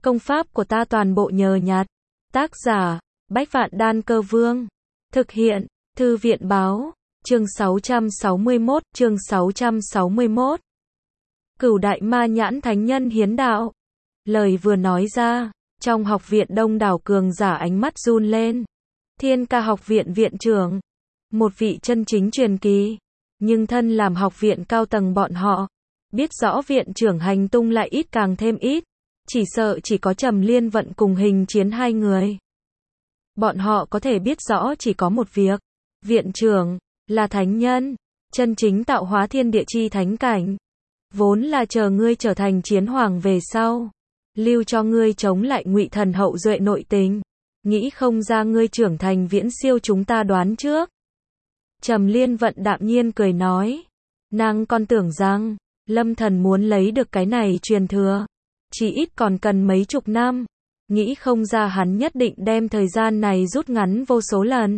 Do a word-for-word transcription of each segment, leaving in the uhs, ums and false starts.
Công pháp của ta toàn bộ nhờ nhặt. Tác giả, Bách Vạn Đan Cơ Vương. Thực hiện, Thư viện Báo. Chương sáu trăm sáu mươi mốt, chương sáu trăm sáu mươi mốt. Cửu đại ma nhãn thánh nhân hiến đạo. Lời vừa nói ra, trong học viện đông đảo cường giả ánh mắt run lên. Thiên Ca học viện viện trưởng, một vị chân chính truyền kỳ, nhưng thân làm học viện cao tầng bọn họ, biết rõ viện trưởng hành tung lại ít càng thêm ít, chỉ sợ chỉ có Trầm Liên Vận cùng Hình Chiến hai người. Bọn họ có thể biết rõ chỉ có một việc, viện trưởng là thánh nhân, chân chính tạo hóa thiên địa chi thánh cảnh, vốn là chờ ngươi trở thành chiến hoàng về sau, lưu cho ngươi chống lại Ngụy Thần hậu duệ nội tình, nghĩ không ra ngươi trưởng thành viễn siêu chúng ta đoán trước. Trầm Liên Vận đạm nhiên cười nói, nàng còn tưởng rằng Lâm Thần muốn lấy được cái này truyền thừa, chỉ ít còn cần mấy chục năm, nghĩ không ra hắn nhất định đem thời gian này rút ngắn vô số lần.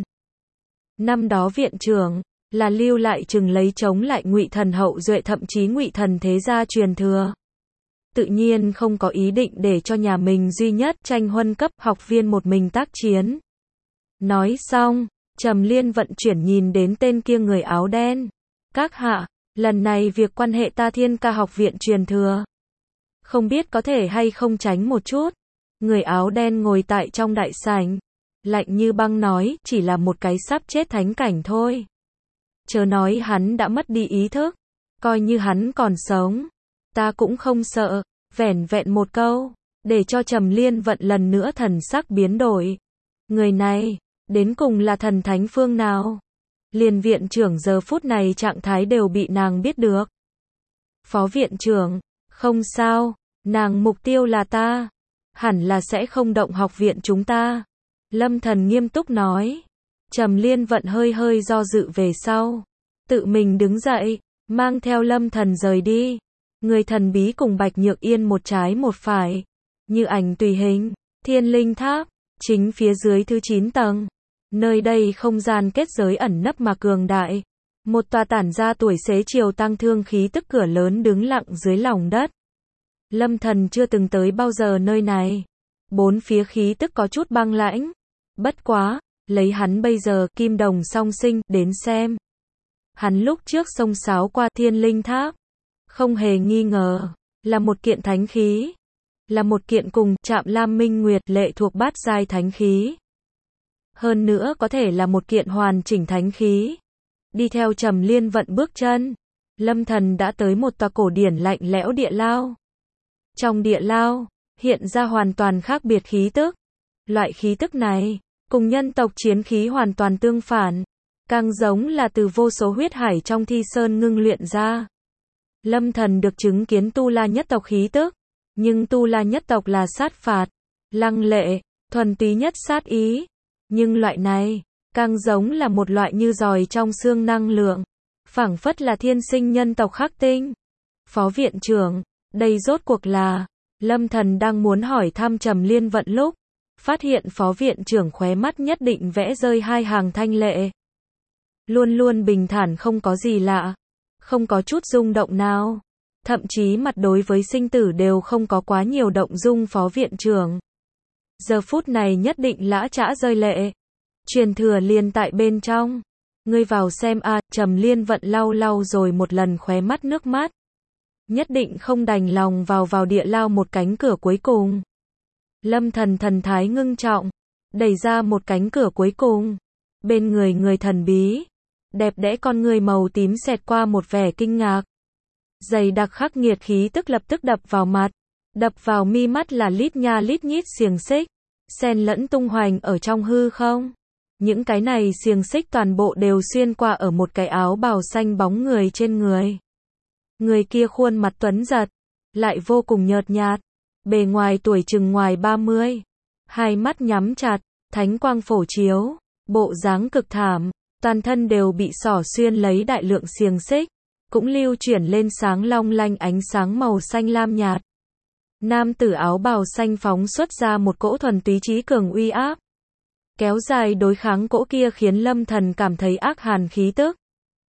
Năm đó viện trưởng là lưu lại chừng lấy chống lại Ngụy Thần hậu duệ thậm chí Ngụy Thần thế gia truyền thừa. Tự nhiên không có ý định để cho nhà mình duy nhất tranh huân cấp học viên một mình tác chiến. Nói xong, Trầm Liên Vận chuyển nhìn đến tên kia người áo đen. Các hạ, lần này việc quan hệ ta Thiên Ca học viện truyền thừa, không biết có thể hay không tránh một chút. Người áo đen ngồi tại trong đại sảnh, lạnh như băng nói, chỉ là một cái sắp chết thánh cảnh thôi. Chớ nói hắn đã mất đi ý thức, coi như hắn còn sống, ta cũng không sợ. Vẻn vẹn một câu, để cho Trầm Liên Vận lần nữa thần sắc biến đổi. Người này, đến cùng là thần thánh phương nào? Liền viện trưởng giờ phút này trạng thái đều bị nàng biết được. Phó viện trưởng, không sao, nàng mục tiêu là ta, hẳn là sẽ không động học viện chúng ta. Lâm Thần nghiêm túc nói. Trầm Liên Vận hơi hơi do dự về sau, tự mình đứng dậy, mang theo Lâm Thần rời đi. Người thần bí cùng Bạch Nhược Yên một trái một phải, như ảnh tùy hình. Thiên Linh Tháp, chính phía dưới thứ chín tầng. Nơi đây không gian kết giới ẩn nấp mà cường đại. Một tòa tản ra tuổi xế chiều tăng thương khí tức cửa lớn đứng lặng dưới lòng đất. Lâm Thần chưa từng tới bao giờ nơi này. Bốn phía khí tức có chút băng lãnh. Bất quá, lấy hắn bây giờ kim đồng song sinh đến xem. Hắn lúc trước xông xáo qua Thiên Linh Tháp, không hề nghi ngờ, là một kiện thánh khí. Là một kiện cùng Trạm Lam Minh Nguyệt lệ thuộc bát giai thánh khí. Hơn nữa có thể là một kiện hoàn chỉnh thánh khí. Đi theo Trầm Liên Vận bước chân, Lâm Thần đã tới một tòa cổ điển lạnh lẽo địa lao. Trong địa lao, hiện ra hoàn toàn khác biệt khí tức. Loại khí tức này, cùng nhân tộc chiến khí hoàn toàn tương phản, càng giống là từ vô số huyết hải trong thi sơn ngưng luyện ra. Lâm Thần được chứng kiến Tu La nhất tộc khí tức, nhưng Tu La nhất tộc là sát phạt, lăng lệ, thuần túy nhất sát ý. Nhưng loại này, càng giống là một loại như giòi trong xương năng lượng, phảng phất là thiên sinh nhân tộc khắc tinh. Phó viện trưởng, đây rốt cuộc là... Lâm Thần đang muốn hỏi thăm Trầm Liên Vận lúc, phát hiện phó viện trưởng khóe mắt nhất định vẽ rơi hai hàng thanh lệ. Luôn luôn bình thản không có gì lạ, không có chút rung động nào, thậm chí mặt đối với sinh tử đều không có quá nhiều động dung. Phó viện trưởng giờ phút này nhất định lã chã rơi lệ. Truyền thừa liền tại bên trong, ngươi vào xem a. À, Trầm Liên Vận lau lau rồi một lần khóe mắt nước mắt, nhất định không đành lòng vào vào địa lao một cánh cửa cuối cùng. Lâm Thần thần thái ngưng trọng, đẩy ra một cánh cửa cuối cùng. Bên người người thần bí, đẹp đẽ con người màu tím xẹt qua một vẻ kinh ngạc. Dày đặc khắc nghiệt khí tức lập tức đập vào mặt, đập vào mi mắt là lít nha lít nhít xiềng xích, xen lẫn tung hoành ở trong hư không. Những cái này xiềng xích toàn bộ đều xuyên qua ở một cái áo bào xanh bóng người trên người. Người kia khuôn mặt tuấn giật, lại vô cùng nhợt nhạt, bề ngoài tuổi chừng ngoài ba mươi, hai mắt nhắm chặt, thánh quang phổ chiếu, bộ dáng cực thảm, toàn thân đều bị xỏ xuyên lấy đại lượng xiềng xích, cũng lưu chuyển lên sáng long lanh ánh sáng màu xanh lam nhạt. Nam tử áo bào xanh phóng xuất ra một cỗ thuần túy trí cường uy áp, kéo dài đối kháng cỗ kia khiến Lâm Thần cảm thấy ác hàn khí tức.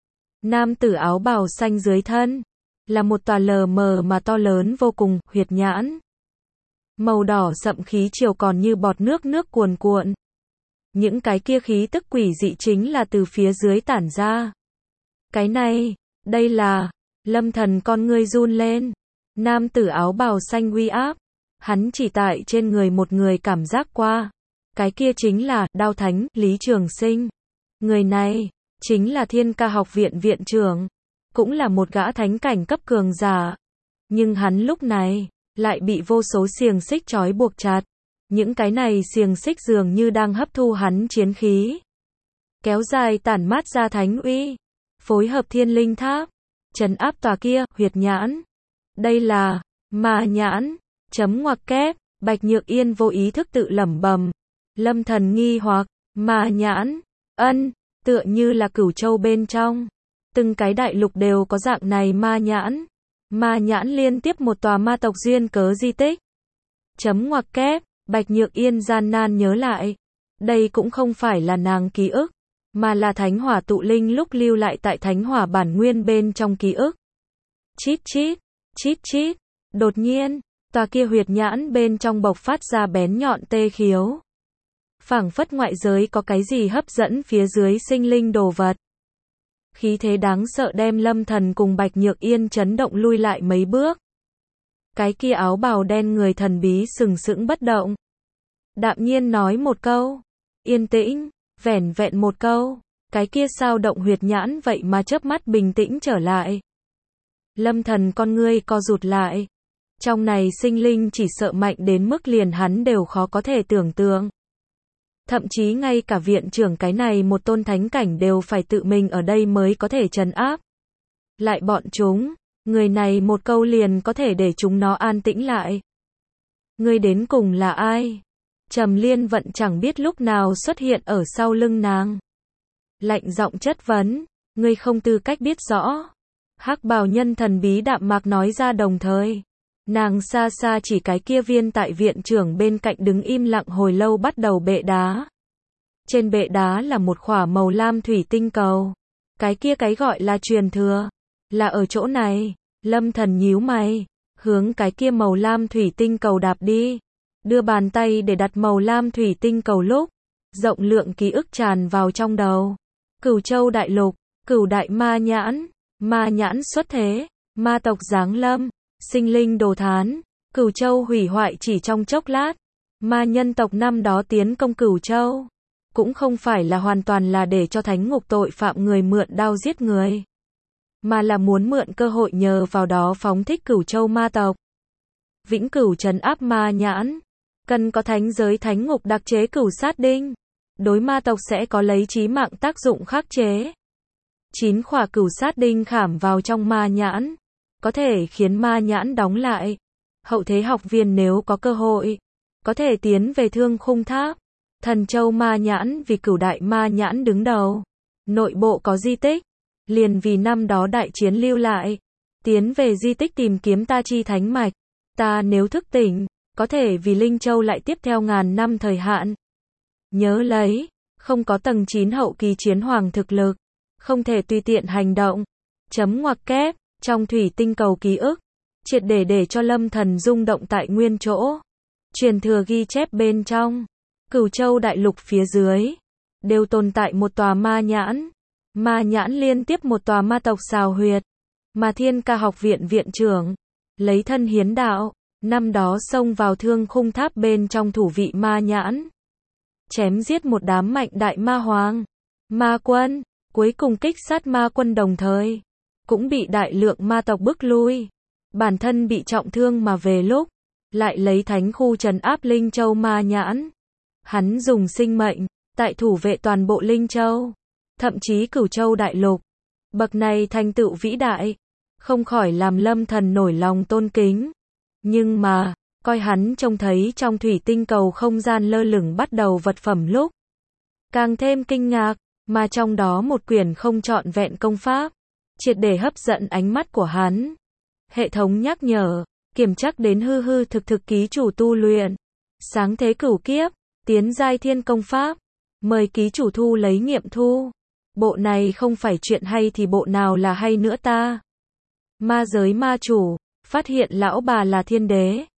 Nam tử áo bào xanh dưới thân là một tòa lờ mờ mà to lớn vô cùng huyệt nhãn. Màu đỏ sậm khí chiều còn như bọt nước nước cuồn cuộn. Những cái kia khí tức quỷ dị chính là từ phía dưới tản ra. Cái này, đây là, Lâm Thần con ngươi run lên. Nam tử áo bào xanh uy áp. Hắn chỉ tại trên người một người cảm giác qua. Cái kia chính là, Đao Thánh, Lý Trường Sinh. Người này, chính là Thiên Ca học viện viện trưởng. Cũng là một gã thánh cảnh cấp cường giả. Nhưng hắn lúc này, lại bị vô số xiềng xích trói buộc chặt. Những cái này xiềng xích dường như đang hấp thu hắn chiến khí. Kéo dài tản mát ra thánh uy. Phối hợp thiên linh tháp. Trấn áp tòa kia, huyệt nhãn. Đây là, ma nhãn. Chấm ngoặc kép, Bạch Nhược Yên vô ý thức tự lẩm bẩm. Lâm Thần nghi hoặc, ma nhãn. Ân, tựa như là Cửu Châu bên trong. Từng cái đại lục đều có dạng này ma nhãn. Ma nhãn liên tiếp một tòa ma tộc duyên cớ di tích. Chấm ngoặc kép, Bạch Nhược Yên gian nan nhớ lại. Đây cũng không phải là nàng ký ức, mà là thánh hỏa tụ linh lúc lưu lại tại thánh hỏa bản nguyên bên trong ký ức. Chít chít, chít chít. Đột nhiên, tòa kia huyệt nhãn bên trong bộc phát ra bén nhọn tê khiếu. Phảng phất ngoại giới có cái gì hấp dẫn phía dưới sinh linh đồ vật. Khí thế đáng sợ đem Lâm Thần cùng Bạch Nhược Yên chấn động lui lại mấy bước. Cái kia áo bào đen người thần bí sừng sững bất động. Đạm nhiên nói một câu. Yên tĩnh, vẻn vẹn một câu. Cái kia sao động huyệt nhãn vậy mà chớp mắt bình tĩnh trở lại. Lâm Thần con ngươi co rụt lại. Trong này sinh linh chỉ sợ mạnh đến mức liền hắn đều khó có thể tưởng tượng. Thậm chí ngay cả viện trưởng cái này một tôn thánh cảnh đều phải tự mình ở đây mới có thể trấn áp. Lại bọn chúng, người này một câu liền có thể để chúng nó an tĩnh lại. Ngươi đến cùng là ai? Trầm Liên Vận chẳng biết lúc nào xuất hiện ở sau lưng nàng. Lạnh giọng chất vấn, ngươi không tư cách biết rõ. Hắc bào nhân thần bí đạm mạc nói ra đồng thời. Nàng xa xa chỉ cái kia viên tại viện trưởng bên cạnh đứng im lặng hồi lâu bắt đầu bệ đá. Trên bệ đá là một khỏa màu lam thủy tinh cầu. Cái kia cái gọi là truyền thừa. Là ở chỗ này. Lâm Thần nhíu mày. Hướng cái kia màu lam thủy tinh cầu đạp đi. Đưa bàn tay để đặt màu lam thủy tinh cầu lúc. Rộng lượng ký ức tràn vào trong đầu. Cửu Châu đại lục. Cửu đại ma nhãn. Ma nhãn xuất thế. Ma tộc giáng lâm. Sinh linh đồ thán, Cửu Châu hủy hoại chỉ trong chốc lát. Ma nhân tộc năm đó tiến công Cửu Châu, cũng không phải là hoàn toàn là để cho thánh ngục tội phạm người mượn đao giết người, mà là muốn mượn cơ hội nhờ vào đó phóng thích Cửu Châu ma tộc. Vĩnh cửu trấn áp ma nhãn, cần có thánh giới thánh ngục đặc chế cửu sát đinh, đối ma tộc sẽ có lấy chí mạng tác dụng khắc chế. Chín khỏa cửu sát đinh khảm vào trong ma nhãn, có thể khiến ma nhãn đóng lại. Hậu thế học viên nếu có cơ hội, có thể tiến về Thương Khung Tháp. Thần Châu ma nhãn vì cửu đại ma nhãn đứng đầu. Nội bộ có di tích, liền vì năm đó đại chiến lưu lại. Tiến về di tích tìm kiếm ta chi thánh mạch. Ta nếu thức tỉnh, có thể vì Linh Châu lại tiếp theo ngàn năm thời hạn. Nhớ lấy, không có tầng chín hậu kỳ chiến hoàng thực lực, không thể tùy tiện hành động. Chấm ngoặc kép. Trong thủy tinh cầu ký ức, triệt để để cho Lâm Thần rung động tại nguyên chỗ. Truyền thừa ghi chép bên trong, Cửu Châu đại lục phía dưới, đều tồn tại một tòa ma nhãn. Ma nhãn liên tiếp một tòa ma tộc xào huyệt. Mà Thiên Ca học viện viện trưởng, lấy thân hiến đạo, năm đó xông vào Thương Khung Tháp bên trong thủ vị ma nhãn. Chém giết một đám mạnh đại ma hoàng, ma quân, cuối cùng kích sát ma quân đồng thời. Cũng bị đại lượng ma tộc bức lui. Bản thân bị trọng thương mà về lúc, lại lấy thánh khu trấn áp Linh Châu ma nhãn. Hắn dùng sinh mệnh, tại thủ vệ toàn bộ Linh Châu. Thậm chí Cửu Châu đại lục. Bậc này thành tựu vĩ đại. Không khỏi làm Lâm Thần nổi lòng tôn kính. Nhưng mà, coi hắn trông thấy trong thủy tinh cầu không gian lơ lửng bắt đầu vật phẩm lúc. Càng thêm kinh ngạc, mà trong đó một quyển không trọn vẹn công pháp. Triệt để hấp dẫn ánh mắt của hắn. Hệ thống nhắc nhở, kiểm chắc đến hư hư thực thực ký chủ tu luyện. Sáng thế cửu kiếp, tiến giai thiên công pháp. Mời ký chủ thu lấy nghiệm thu. Bộ này không phải chuyện hay thì bộ nào là hay nữa ta. Ma giới ma chủ, phát hiện lão bà là thiên đế.